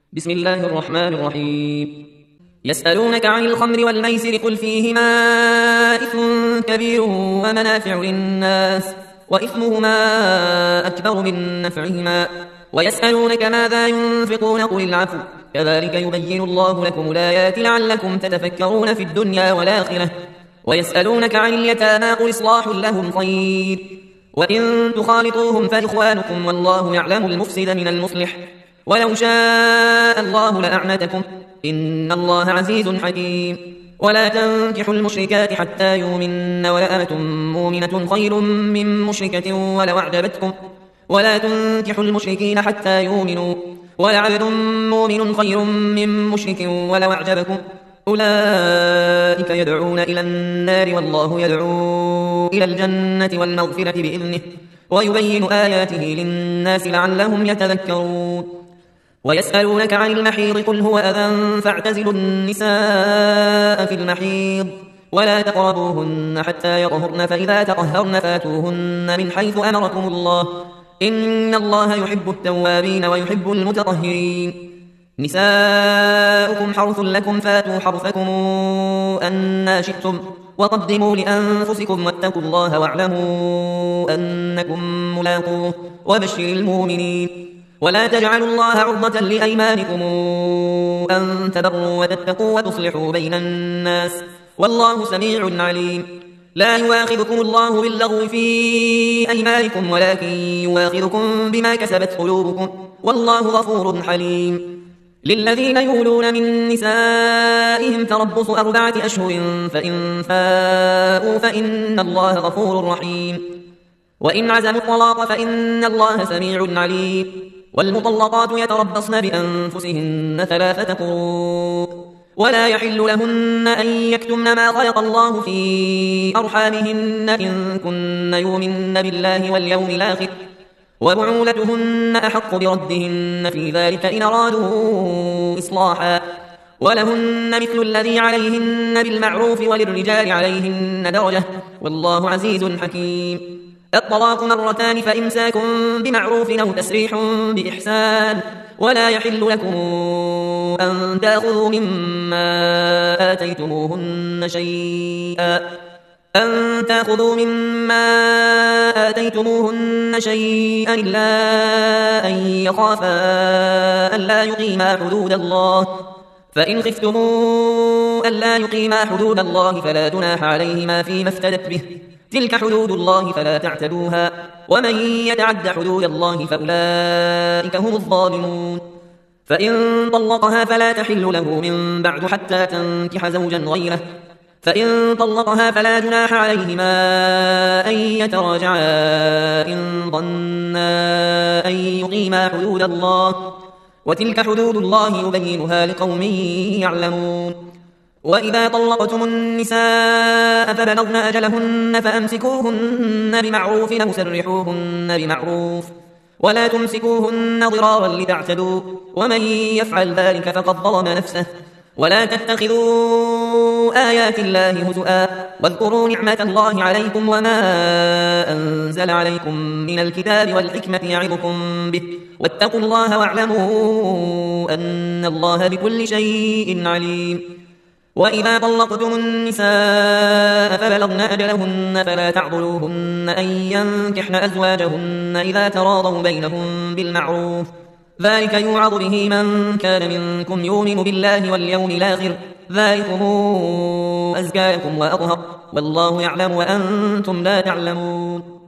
بسم الله الرحمن الرحيم. يسألونك عن الخمر والميسر قل فيهما إثم كبير ومنافع للناس وإثمهما أكبر من نفعهما ويسألونك ماذا ينفقون قل العفو كذلك يبين الله لكم الآيات لعلكم تتفكرون في الدنيا والآخرة. ويسألونك عن اليتامى قل إصلاح لهم خير وإن تخالطوهم فإخوانكم والله يعلم المفسد من المصلح ولو شاء الله لأعنتكم إن الله عزيز حكيم. ولا تنكحوا المشركات حتى يؤمنن ولأمة مؤمنة خير من مشركة ولو أعجبتكم ولا تنكحوا المشركين حتى يؤمنوا ولعبد مؤمن خير من مشرك ولو أعجبكم أولئك يدعون إلى النار والله يدعو إلى الجنة والمغفرة بإذنه ويبين آياته للناس لعلهم يتذكرون. ويسألونك عن المحيض قل هو أذى فاعتزلوا النساء في المحيض ولا تقربوهن حتى يطهرن فإذا تطهرن فاتوهن من حيث أمركم الله إن الله يحب التوابين ويحب المتطهرين. نساؤكم حرث لكم فاتوا حرثكم أنى شئتم وقدموا لأنفسكم واتقوا الله واعلموا أنكم ملاقوه وبشر المؤمنين. ولا تجعلوا الله عرضة لأيمانكم أن تبروا وتتقوا وتصلحوا بين الناس والله سميع عليم. لا يواخذكم الله باللغو في أيمانكم ولكن يواخذكم بما كسبت قلوبكم والله غفور حليم. للذين يولون من نسائهم تربص 4 أشهر فإن فاءوا فإن الله غفور رحيم. وإن عزموا الطلاق فإن الله سميع عليم. والمطلقات يتربصن بأنفسهن 3 قروء ولا يحل لهن أن يكتمن ما خلق الله في أرحامهن إن كن يؤمن بالله واليوم الآخر وبعولتهن أحق بردهن في ذلك إن أرادوا إصلاحا ولهن مثل الذي عليهن بالمعروف وللرجال عليهن درجة والله عزيز حكيم. الطلاق 2 مرتان فإمساك بمعروف أو تسريح بإحسان ولا يحل لكم أن تأخذوا مما آتيتموهن شيئا إلا أن يخافا ألا يقيما حدود الله فإن خفتموا ألا يقيما حدود الله فلا جناح عليهما فيما افتدت به تلك حدود الله فلا تعتدوها ومن يتعد حدود الله فأولئك هم الظالمون. فإن طلقها فلا تحل له من بعد حتى تنكح زوجا غيره فإن طلقها فلا جناح عليهما أن يتراجعا إن ظنا أن يقيما حدود الله وتلك حدود الله يبينها لقوم يعلمون. وإذا طلقتم النساء فبلغن أجلهن فأمسكوهن بمعروف أو سرحوهن بمعروف ولا تمسكوهن ضرارا لتعتدوا ومن يفعل ذلك فقد ظلم نفسه. ولا تتخذوا آيات الله هزؤا واذكروا نعمة الله عليكم وما أنزل عليكم من الكتاب والحكمة يعظكم به واتقوا الله واعلموا أن الله بكل شيء عليم. وإذا طلقتم النساء فبلغن أجلهن فلا تعضلوهن أن ينكحن أزواجهن إذا تراضوا بينهم بالمعروف ذلك يوعظ به من كان منكم يؤمن بالله واليوم الآخر ذلكم أزكى لكم وأطهر والله يعلم وأنتم لا تعلمون.